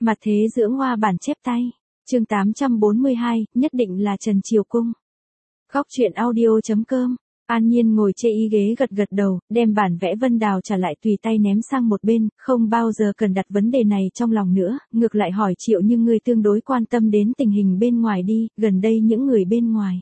Mặt thế dưỡng hoa bản chép tay. Chương 842, nhất định là Trần Triều Cung. Góc truyện audio.com. An Nhiên ngồi chê y ghế gật gật đầu, đem bản vẽ Vân Đào trả lại tùy tay ném sang một bên, không bao giờ cần đặt vấn đề này trong lòng nữa, ngược lại hỏi Triệu Như ngươi tương đối quan tâm đến tình hình bên ngoài đi, gần đây những người bên ngoài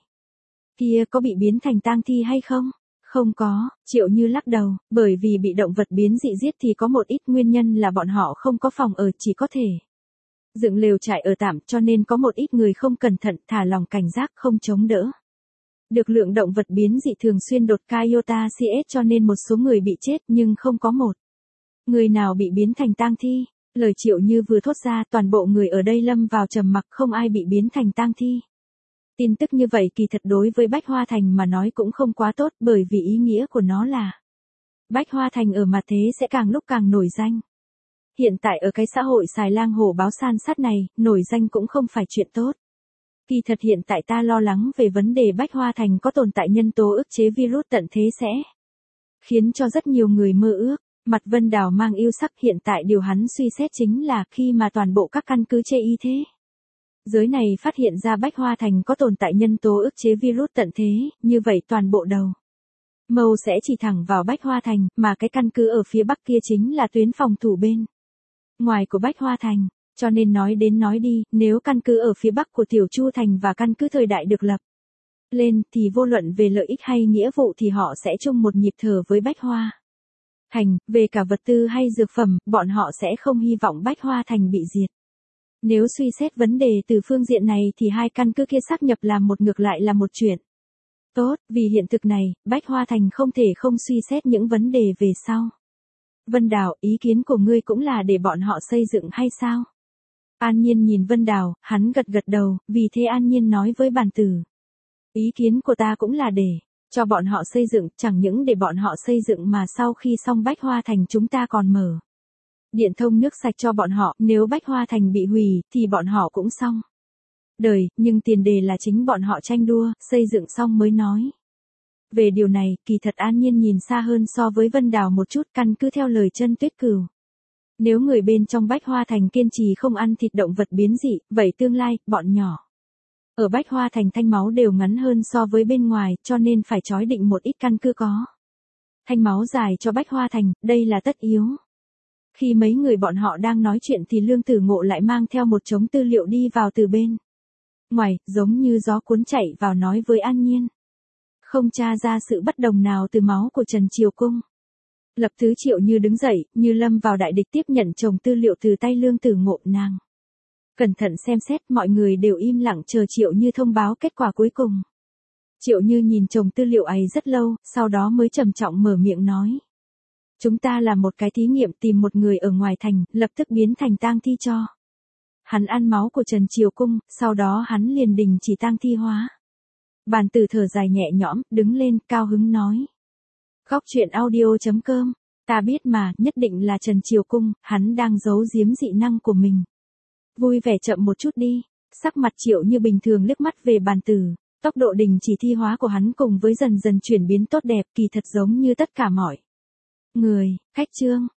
kia có bị biến thành tang thi hay không? Không có, Triệu Như lắc đầu, bởi vì bị động vật biến dị giết thì có một ít nguyên nhân là bọn họ không có phòng ở, chỉ có thể dựng lều trại ở tạm, cho nên có một ít người không cẩn thận, thả lòng cảnh giác, không chống đỡ được lượng động vật biến dị thường xuyên đột Iota CS, cho nên một số người bị chết nhưng không có một người nào bị biến thành tang thi. Lời Triệu Như vừa thốt ra, toàn bộ người ở đây lâm vào trầm mặc, không ai bị biến thành tang thi. Tin tức như vậy kỳ thật đối với Bách Hoa Thành mà nói cũng không quá tốt, bởi vì ý nghĩa của nó là Bách Hoa Thành ở mặt thế sẽ càng lúc càng nổi danh. Hiện tại ở cái xã hội xài lang hổ báo san sát này, nổi danh cũng không phải chuyện tốt. Kỳ thật hiện tại ta lo lắng về vấn đề Bách Hoa Thành có tồn tại nhân tố ức chế virus tận thế sẽ khiến cho rất nhiều người mơ ước. Mặt Vân Đào mang yêu sắc, hiện tại điều hắn suy xét chính là khi mà toàn bộ các căn cứ chê y thế giới này phát hiện ra Bách Hoa Thành có tồn tại nhân tố ức chế virus tận thế, như vậy toàn bộ đầu mâu sẽ chỉ thẳng vào Bách Hoa Thành, mà cái căn cứ ở phía bắc kia chính là tuyến phòng thủ bên ngoài của Bách Hoa Thành. Cho nên nói đến nói đi, nếu căn cứ ở phía bắc của Tiểu Chu Thành và căn cứ thời đại được lập lên, thì vô luận về lợi ích hay nghĩa vụ thì họ sẽ chung một nhịp thở với Bách Hoa Thành, về cả vật tư hay dược phẩm, bọn họ sẽ không hy vọng Bách Hoa Thành bị diệt. Nếu suy xét vấn đề từ phương diện này thì hai căn cứ kia sáp nhập làm một ngược lại là một chuyện tốt, vì hiện thực này, Bách Hoa Thành không thể không suy xét những vấn đề về sau. Vân Đào, ý kiến của ngươi cũng là để bọn họ xây dựng hay sao? An Nhiên nhìn Vân Đào, hắn gật gật đầu, vì thế An Nhiên nói với Bàn Tử. Ý kiến của ta cũng là để cho bọn họ xây dựng, chẳng những để bọn họ xây dựng mà sau khi xong Bách Hoa Thành chúng ta còn mở điện thông nước sạch cho bọn họ, nếu Bách Hoa Thành bị hủy, thì bọn họ cũng xong đời, nhưng tiền đề là chính bọn họ tranh đua, xây dựng xong mới nói. Về điều này, kỳ thật An Nhiên nhìn xa hơn so với Vân Đào một chút, căn cứ theo lời Chân Tuyết Cửu. Nếu người bên trong Bách Hoa Thành kiên trì không ăn thịt động vật biến dị, vậy tương lai, bọn nhỏ ở Bách Hoa Thành thanh máu đều ngắn hơn so với bên ngoài, cho nên phải chói định một ít căn cứ có thanh máu dài cho Bách Hoa Thành, đây là tất yếu. Khi mấy người bọn họ đang nói chuyện thì Lương Tử Ngộ lại mang theo một chồng tư liệu đi vào từ bên ngoài, giống như gió cuốn chạy vào nói với An Nhiên. Không tra ra sự bất đồng nào từ máu của Trần Triều Cung. Lập Thứ Triệu Như đứng dậy, như lâm vào đại địch tiếp nhận chồng tư liệu từ tay Lương Tử Ngộ. Nàng cẩn thận xem xét, mọi người đều im lặng chờ Triệu Như thông báo kết quả cuối cùng. Triệu Như nhìn chồng tư liệu ấy rất lâu, sau đó mới trầm trọng mở miệng nói. Chúng ta làm một cái thí nghiệm, tìm một người ở ngoài thành, lập tức biến thành tang thi cho hắn ăn máu của Trần Triều Cung, sau đó hắn liền đình chỉ tang thi hóa. Bàn Tử thở dài nhẹ nhõm, đứng lên, cao hứng nói. Góc truyện audio.com, ta biết mà, nhất định là Trần Triều Cung, hắn đang giấu giếm dị năng của mình. Vui vẻ chậm một chút đi. Sắc mặt Triệu Như bình thường liếc mắt về Bàn Tử, tốc độ đình chỉ thi hóa của hắn cùng với dần dần chuyển biến tốt đẹp, kỳ thật giống như tất cả mọi người. Khách trương,